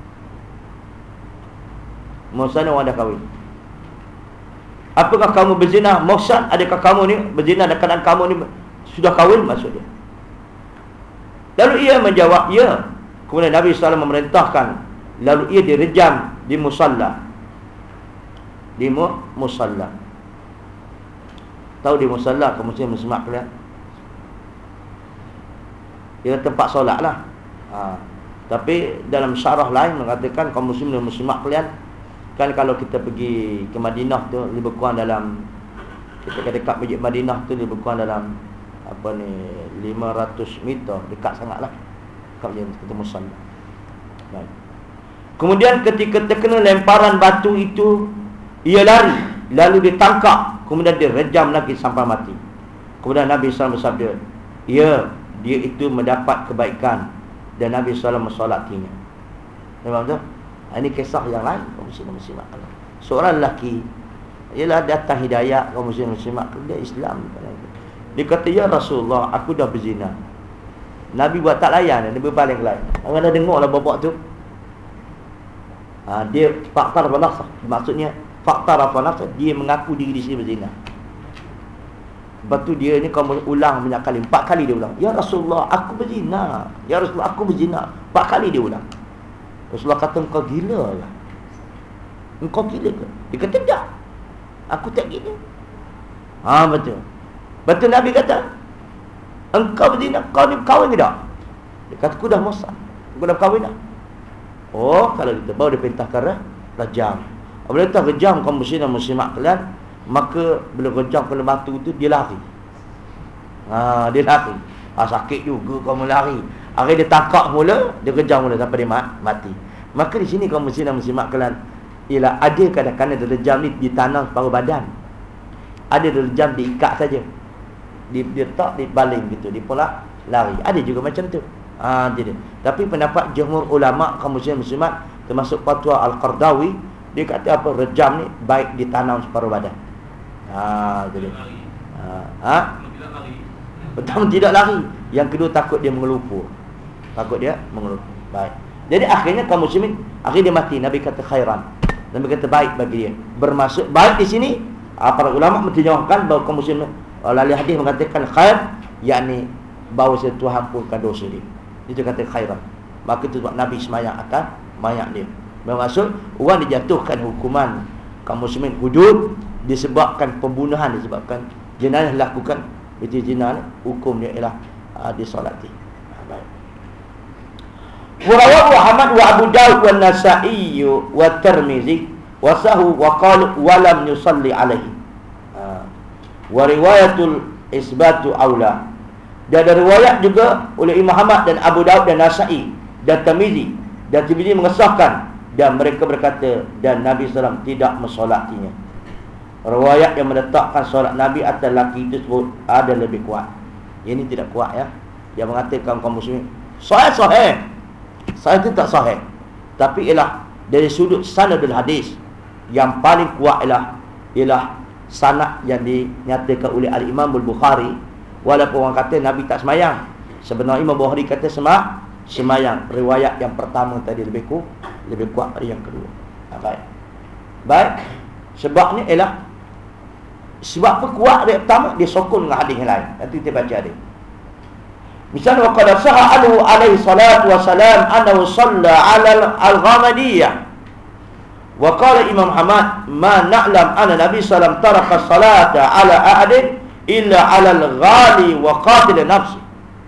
Muhsan orang dah kahwin. Apakah kamu berzina? Muhsan, adakah kamu ni berzina dan keadaan kamu ni sudah kahwin? Maksud dia. Lalu ia menjawab, ya. Kemudian Nabi sallallahu alaihi wasallam memerintahkan, lalu ia direjam di musalla. Di mu, musalla. Tahu di musalla, kaum muslim muslimat kalian? Ia tempat solat lah. Ha. Tapi dalam syarah lain mengatakan kaum muslim dan muslimat kalian, kan kalau kita pergi ke Madinah tu lebih kurang dalam, kita kata dekat Masjid Madinah tu lebih kurang dalam apa ni lima ratus meter, dekat sangatlah dekat dia ketemu musalla. Baik. Kemudian ketika terkena lemparan batu itu, ia lari, lalu ditangkap, kemudian direjam lagi sampai mati. Kemudian Nabi sallallahu alaihi wasallam bersabda, ya, dia itu mendapat kebaikan, dan Nabi sallallahu alaihi wasallam mensolatinya. Faham tak? Ini kisah yang lain kaum muslim muslimat. Seorang lelaki ialah datang hidayah kaum muslim muslimat, dia Islam. Dia kata, ya Rasulullah, aku dah berzina. Nabi buat tak layan, dia berpaling lain. Orang dah dengar lah bapak tu. Ha, dia faktar nafsah. Maksudnya faktar nafsah, dia mengaku diri dia berzina. Lepas tu dia ni kamu ulang banyak kali. Empat kali dia ulang. Ya Rasulullah, aku berzina. Ya Rasulullah, aku berzina. Empat kali dia ulang. Rasulullah kata, engkau gila lah. Engkau gila ke? Dia kata, tak. Aku tak gila. Ha, betul. Betul Nabi kata, engkau berzina, kau ni berkahwin ke tak? Dia kata, aku dah musa. Aku dah berkahwin dah. Oh, kalau kita baru dia perintahkan rajam. Apabila tak rejam kaum muslim dan muslimat kalian, maka bila rejam kena batu tu, dia lari. Ha, dia lari. Ha, sakit juga kamu lari. Akhirnya dia tangkap mula, dia rejam mula sampai dia mati. Maka di sini kaum muslim dan muslimat kalian, ialah ada kadang-kadang rejam ni ditanam separuh badan. Ada rejam diikat saja. Dia, dia tak dibaling gitu, dia pula lari. Ada juga macam tu. Ha, jadi. Tapi pendapat jumhur ulama kaum muslim muslimat, termasuk fatwa Al-Qardawi, dia kata apa, rejam ni baik ditanam separuh badan. Ha, jadi. Ha, ha? Pertama tidak lari. Yang kedua takut dia mengelumpur. Takut dia mengelumpur. Baik. Jadi akhirnya kaum muslimin, akhirnya dia mati. Nabi kata khairan. Nabi kata baik bagi dia. Bermaksud baik di sini, para ulama menterjemahkan bahawa kaum muslimin, lalu hadis mengatakan khair, yakni bahawa Tuhan ampunkan dosa dia. Itu kata khairan. Maka itu sebab Nabi semayang akan mayat dia. Bermaksud orang dijatuhkan hukuman kaum muslimin hudud disebabkan pembunuhan, disebabkan jenayah dilakukan. Itu jenayah hukumnya ialah uh, disolati. Baik. Wa rawahu Ahmad wa Abu Daud wa Nasa'i wa Tirmizi wa sahu wa qala wa lam yusalli alaihi. Ha. Wa riwayatul isbatu aula. Dan ada riwayat juga oleh Imam Ahmad dan Abu Daud dan Nasa'i dan Tirmizi, dan Tirmizi mengesahkan, dan mereka berkata, dan Nabi sallallahu alaihi wasallam tidak mensolatinya. Riwayat yang menetapkan solat Nabi atas lelaki itu sebut ada lebih kuat. Ini tidak kuat ya. Yang mengatakan kaum muslimin sahih sahih. Sahih itu tak sahih. Tapi ialah dari sudut sanadul hadis, yang paling kuat ialah ialah sanad yang dinyatakan oleh Al-Imam Al-Bukhari. Walaupun orang kata Nabi tak semayang, sebenarnya Imam Bukhari kata semak semayang. Riwayat yang pertama tadi lebih kuat, lebih kuat dari yang kedua. Ha, baik. Baik. Sebabnya ialah, sebab apa kuat dia pertama, dia sokong dengan hadis yang lain. Nanti kita baca hadis. Misalnya waqad saha anhu alaihi salatu wassalam annahu shalla 'ala al-Ghamadiyyah. Wa qala Imam Ahmad ma na'lam anna Nabi sallallahu alaihi wasallam taraka salata 'ala ahadin illa 'ala al-ghali wa qatil nafsi.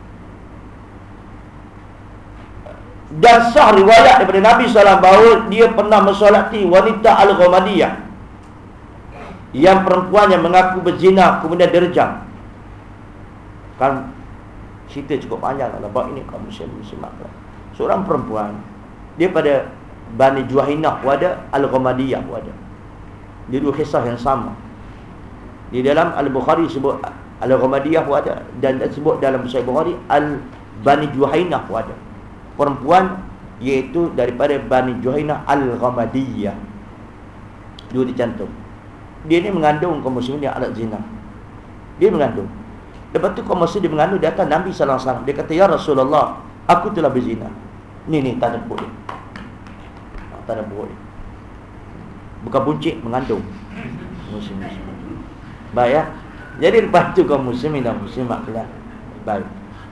Dan sah riwayat daripada Nabi sallallahu alaihi wasallam bahawa dia pernah mensolati wanita al-Ghamadiyyah, yang perempuan yang mengaku berzina kemudian direjam. Kan cerita cukup panjang kalau bab ini kaum muslimin muslimat. Seorang perempuan, dia pada Bani Juhainah ada, Al-Ghamadiyyah ada. Dia dua kisah yang sama. Di dalam Al-Bukhari sebut Al-Ghamadiyyah ada, dan disebut dalam Sahih Bukhari Al-Bani Juhainah ada. Perempuan iaitu daripada Bani Juhainah Al-Ghamadiyyah. Dua dicantum. Dia ni mengandung kaum muslimin yang anak zina. Dia mengandung. Lepas tu kaum muslimin dia mengandung, dia datang Nabi sallallahu alaihi wasallam. Dia kata, "Ya Rasulullah, aku telah berzina." Ni ni tanda perut dia. Tanda perut dia. Bukan buncit, mengandung. Muslim. Baik ya. Jadi lepas tu kaum muslimin dan muslimat kalian. Baik.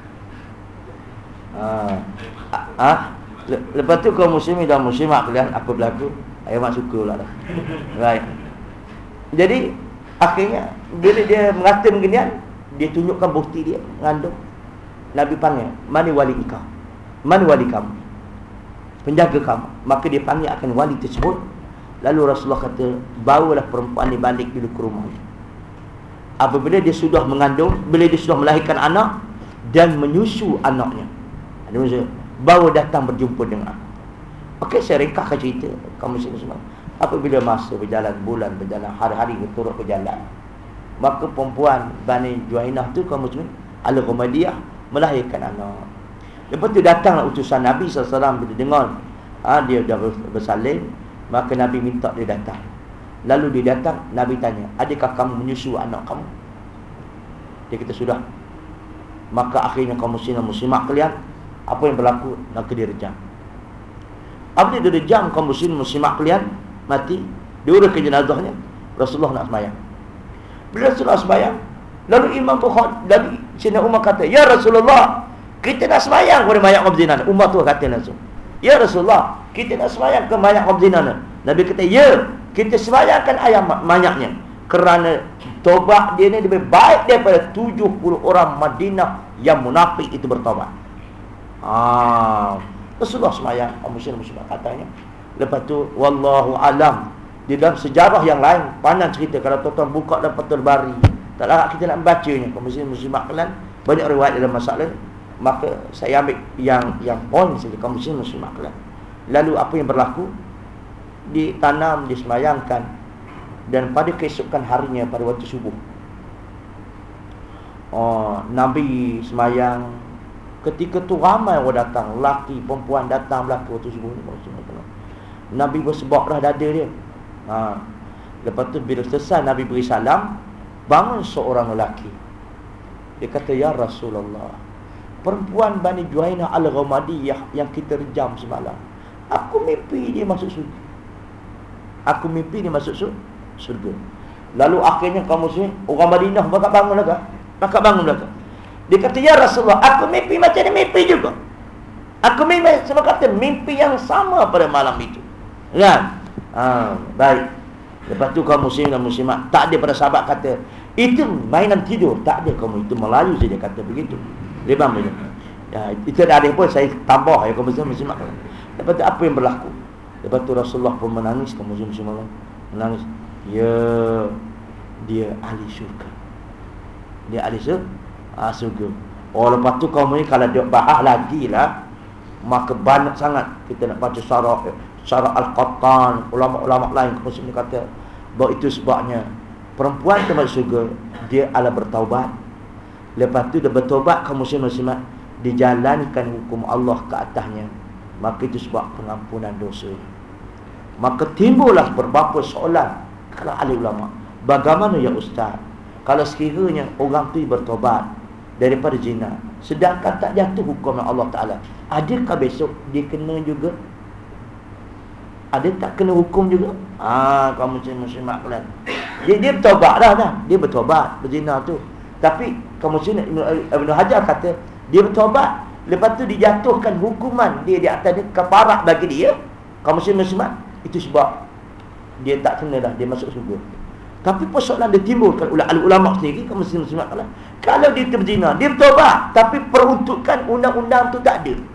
Ah. Ah. Lepas tu kaum muslimin dan muslimat kalian apa berlaku? Ayah mak sukalah dah. Baik. Jadi akhirnya bila dia mengata beginian, dia tunjukkan bukti dia mengandung. Nabi panggil, "Mana wali kau? Mana wali kamu? Penjaga kamu." Maka dia panggil akan wali tersebut. Lalu Rasulullah kata, "Bawalah perempuan ni balik dulu ke rumahnya." Apabila dia sudah mengandung, bila dia sudah melahirkan anak dan menyusu anaknya, ada maksud, baru datang berjumpa dengan aku. Okey, saya ringkaskan cerita kamu semua. Apabila masa berjalan, bulan berjalan, hari-hari turut berjalan, maka perempuan Bani Juhainah tu kaum muslimin Al-Ghamadiyyah melahirkan anak. Lepas tu datanglah utusan Nabi sallallahu alaihi wasallam. Bila dengar ha, dia dah bersalin, maka Nabi minta dia datang. Lalu dia datang, Nabi tanya, "Adakah kamu menyusu anak kamu?" Dia kata, "Sudah." Maka akhirnya kaum muslimin dan muslimat kalian, apa yang berlaku? Maka dia rejam. Apabila dia rejam, kaum muslimin muslimat kalian mati, diurus ke jenazahnya. Rasulullah nak sembahyang. Bila Rasulullah sembahyang, Lalu Imam Bukhari, lalu Sayyidina Umar kata, "Ya Rasulullah, kita nak sembahyang kepada mayat kaum zina." Umar tu kata langsung, "Ya Rasulullah, kita nak sembahyang ke mayat kaum zina." Nabi kata, "Ya, kita sembahyangkan ayam mayatnya, kerana tobat dia ni lebih baik daripada tujuh puluh orang Madinah yang munafik itu bertobat." Ah, Rasulullah sembahyang, kaum muslim muslimat katanya. Lepas tu wallahu alam, di dalam sejarah yang lain panjang cerita. Kalau tuan-tuan buka dalam Fathul Bari, tak larat kita nak membacanya. Kaum muslim muslimat kalian banyak riwayat dalam masalah ni. Maka saya ambil yang yang poin saja, kaum muslim muslimat kalian. Lalu apa yang berlaku? Ditanam, disemayangkan, dan pada keesokan harinya pada waktu subuh, oh, Nabi semayang. Ketika tu ramai orang datang, lelaki, perempuan datang belakang waktu subuh ni. Nabi bersebablah dada dia. Ha. Lepas tu bila selesai Nabi beri salam, bangun seorang lelaki. Dia kata, "Ya Rasulullah, perempuan Bani Juhainah Al-Ghamadiyah yang kita rejam semalam, aku mimpi dia masuk surga. Aku mimpi dia masuk surga." Lalu akhirnya kaum muslim, orang Madinah bakal bangun lagi. Bakal bangun lagi. Dia kata, "Ya Rasulullah, aku mimpi macam ni, mimpi juga. Aku mimpi," sama kata mimpi yang sama pada malam itu. Kan? Ha, baik. Lepas tu kaum muslim dan muslimat, tak ada pada sahabat kata itu mainan tidur. Tak ada, kaum itu Melayu saja kata begitu. Lebam saja. Ya, itu tak ada pun saya tambah ya kaum muslim muslimat. Lepas tu apa yang berlaku? Lepas tu Rasulullah pun menangis, kaum muslim muslimat menangis. Ya, dia ahli syurga. Dia ahli syurga. Ah, surga. Oh, lepas tu kaum ni kalau dia bahas lagi lah, maka banyak sangat kita nak baca syarah syarah Al-Qattan, ulama-ulama lain muslim kata bahawa itu sebabnya perempuan termasuk surga dia ala bertaubat. Lepas tu dia bertaubat, kaum muslim muslimat, dijalankan hukum Allah ke atasnya, maka itu sebab pengampunan dosa. Maka timbullah beberapa soalan kalau ahli ulama, bagaimana ya ustaz kalau sekiranya orang tu bertobat daripada zina, sedangkan tak jatuh hukum Allah Ta'ala, adakah besok dia kena juga? Ada tak kena hukum juga? Ah, kaum muslim-muslimat kalian, dia, dia bertobat dah, dah dia bertobat berzina tu. Tapi kaum muslim, Ibn Hajar kata dia bertobat, lepas tu dijatuhkan hukuman dia di atas dia, kafarat bagi dia, kaum muslim-muslimat, itu sebab dia tak kena dah, dia masuk surga. Tapi persoalan dia timbulkan oleh ulama sendiri, kaum muslim-muslimat kalian, kalau dia berzina, dia bertobat, tapi peruntukan undang-undang tu tak ada.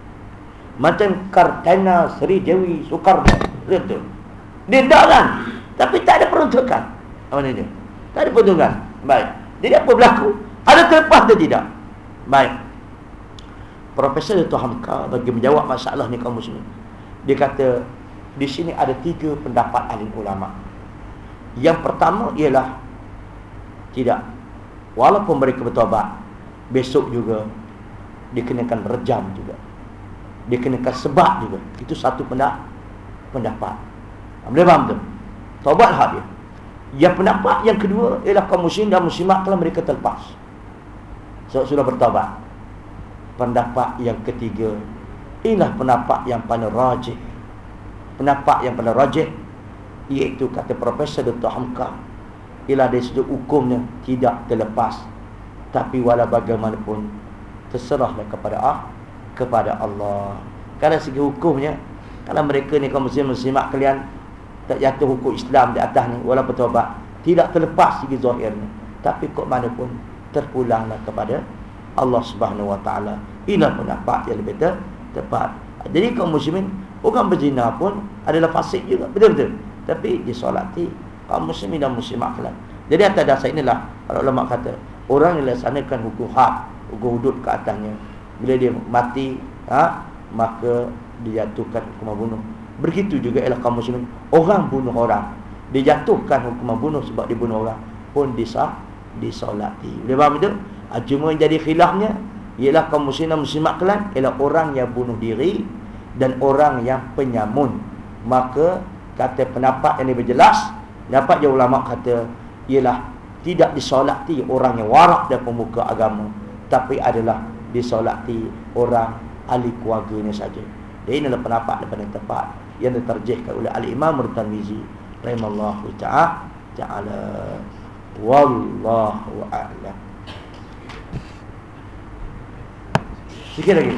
Macam Kartana Sri Dewi Soekarno, betul. Dia dah kan, tapi tak ada peruntukan. Apa ni dia? Tak ada peruntukan. Baik. Jadi apa berlaku? Ada terlepas atau tidak? Baik. Profesor Dr. Hamka bagi menjawab masalah ni kaum muslimin, dia kata di sini ada tiga pendapat ahli ulama. Yang pertama ialah tidak, walaupun mereka bertobat, besok juga dikenakan rejam juga, dikenakan sebab juga. Itu satu pendapat. Boleh faham tu? Taubat hak dia. Yang pendapat yang kedua ialah kaum muslim dan muslimat kalau mereka terlepas, so, sudah bertaubat. Pendapat yang ketiga ialah pendapat yang paling rajih. Pendapat yang paling rajih iaitu kata Profesor Doktor Hamka, ialah dari sudut hukumnya tidak terlepas, tapi walau bagaimanapun terserahlah kepada ah, kepada Allah. Kalau segi hukumnya, kalau mereka ni kaum muslim muslimat kalian tak jatuh hukum Islam di atas ni, walaupun taubat, tidak terlepas segi zahirnya, tapi kok mana pun terpulanglah kepada Allah Subhanahu Wa Taala. Inilah pendapat yang lebih ter, tepat. Jadi kaum muslimin, orang berzina pun adalah fasik juga, betul-betul, tapi disolati kaum muslimin dan muslimat kalian. Jadi atas dasar inilah para ulama kata orang yang laksanakan hukum had, hukum hudud ke atasnya, bila dia mati, ha, maka dijatuhkan hukuman bunuh. Begitu juga ialah kaum muslimin, orang bunuh orang, dijatuhkan hukuman bunuh sebab dia bunuh orang, pun disah, disolati. Boleh faham itu? Ha, cuma yang jadi khilafnya ialah kaum muslim dan muslimat kalian ialah orang yang bunuh diri dan orang yang penyamun. Maka kata pendapat yang lebih jelas, dapat je ulama kata ialah tidak disolati orang yang warak dan pemuka agama, tapi adalah disolati orang ahli keluarganya saja. Dan inilah pendapat yang paling tepat yang diterjihkan oleh Al-Imam At-Tirmizi rahimallahu ta'ala. Wallahu a'lam. Sikit lagi.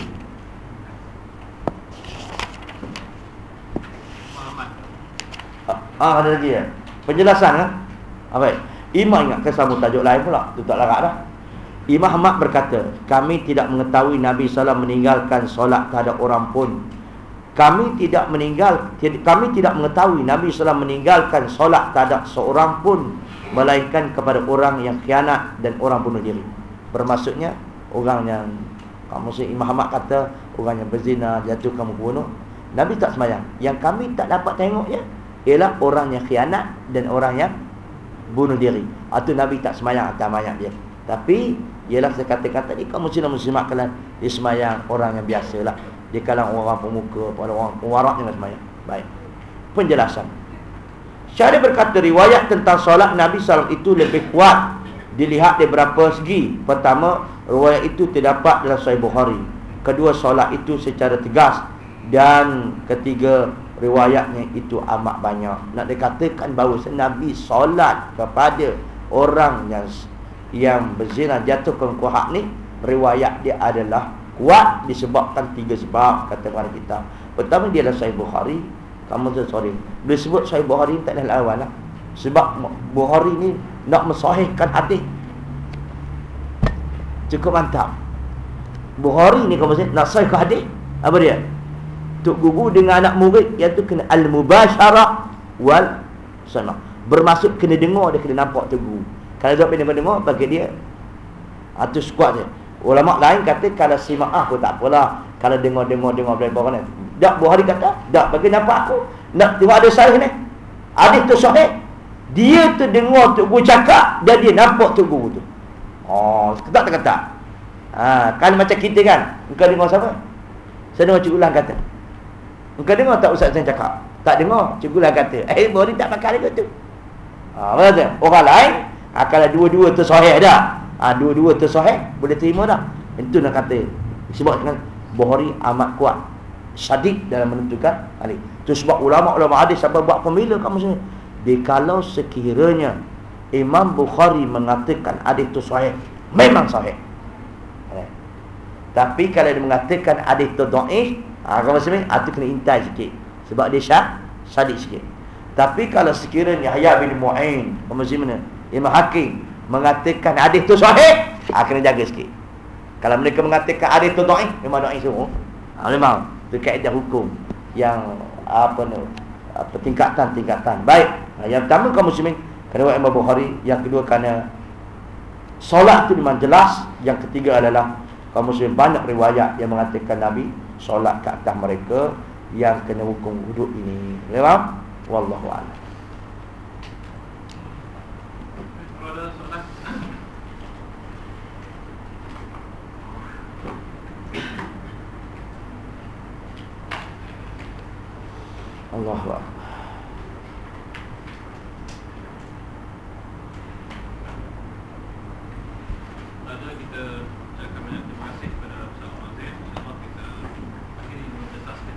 Muhammad. Ah, ada lagi ya. Penjelasan kan? Apa? Imam ingatkan sama tajuk lain pula. Itu tak larat dah. Imam Ahmad berkata, kami tidak mengetahui Nabi sallallahu alaihi wasallam meninggalkan solat terhadap orang pun. Kami tidak meninggal, kami tidak mengetahui Nabi sallallahu alaihi wasallam meninggalkan solat terhadap seorang pun, melainkan kepada orang yang khianat dan orang bunuh diri. Bermaksudnya orang yang, kamu si Imam Ahmad kata orang yang berzina, jatuh kamu bunuh, Nabi tak sembahyang. Yang kami tak dapat tengoknya ialah orang yang khianat dan orang yang bunuh diri. Atau Nabi tak sembahyang atas mayat dia. Tapi ialah saya katakan tadi, kaum muslim muslimat kalian dia sembahyang orang yang biasalah, di kalangan orang pemuka, pada orang warak dengan sembahyang. Baik. Penjelasan. Syarih berkata riwayat tentang solat Nabi sallallahu alaihi wasallam itu lebih kuat dilihat dari beberapa segi. Pertama, riwayat itu terdapat dalam Sahih Bukhari. Kedua, solat itu secara tegas. Dan ketiga, riwayatnya itu amat banyak. Nak dikatakan bahawa Nabi solat kepada orang yang yang berzina, jatuh ke kuhak ni, riwayat dia adalah kuat disebabkan tiga sebab, kata para kita. Pertama, dia adalah Sahih Bukhari. Kamu tu sorry, bila sebut Sahih Bukhari tak ada lawan lah. Sebab Bukhari ni nak mensahihkan hadis. Cukup mantap. Bukhari ni kamu nak sahihkan hadis, apa dia? Tok guru dengan anak murid, iaitu kena al-mubasyarah wal sunnah. Bermaksud kena dengar, dia kena nampak tok guru. Kalau tak boleh dengar, bagi dia atau kuat je. Ulama lain kata kalau simaah pun tak apalah, kalau dengar-dengar dengar dari bawah ni. Tak, Bukhari kata, tak bagi nampak aku. Nak tengok ada sahih ni. Hadis tu sahih. Dia tu dengar tok guru cakap dan dia nampak tok guru tu. Oh, ketak tak ketak. Ha, kan macam kita kan. Engkau dengar siapa? Saya dengar Cik Ulang kata. Engkau dengar tak Ustaz Zain cakap? Tak dengar. Cik Ulang kata, eh Bukhari tak pakai lagi tu. Ha, betul. Orang lain, ha, kalau dua-dua tu sahih dah. Ha, dua-dua tu sahih, boleh terima dah. Itu nak kata. Sebab dengan Bukhari amat kuat, syadid dalam menentukan hadis. Itu sebab ulama-ulama hadis sampai buat pemila kamu sini. Dikalau sekiranya Imam Bukhari mengatakan hadis itu sahih, memang sahih. Eh. Tapi kalau dia mengatakan hadis itu dhaif, ha, kamu sini, itu kena intai sikit. Sebab dia syad, syadid sikit. Tapi kalau sekiranya Yahya bin Mu'in, kamu sini mana? Imam Hakim mengatakan hadis itu sahih, ha, kena jaga sikit. Kalau mereka mengatakan hadis itu dhaif, memang dhaif semua. Ha, memang itu kaedah hukum yang apa ni, apa tingkatan-tingkatan. Baik. Ha, yang pertama kaum muslimin kerana Imam Bukhari, yang kedua kerana solat itu memang jelas, yang ketiga adalah kaum muslimin banyak riwayat yang mengatakan Nabi solat ke atas mereka yang kena hukum hudud ini. Memang wallahu a'lam. Kalau ada soalan, Allahu akbar. ada kita ucapkan banyak terima kasih kepada Ustaz Mazin. InsyaAllah kita akhiri dengan tasbih.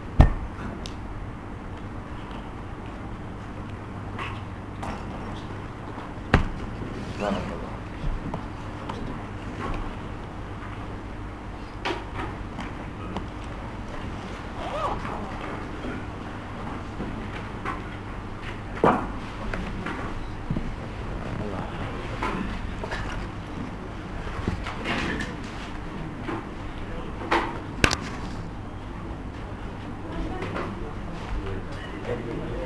Subhanallah. Thank you.